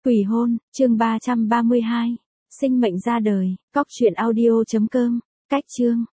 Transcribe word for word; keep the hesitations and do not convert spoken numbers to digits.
Quỷ hôn, chương ba trăm ba mươi hai. Sinh mệnh ra đời, cóc truyện audio chấm com. Cách chương.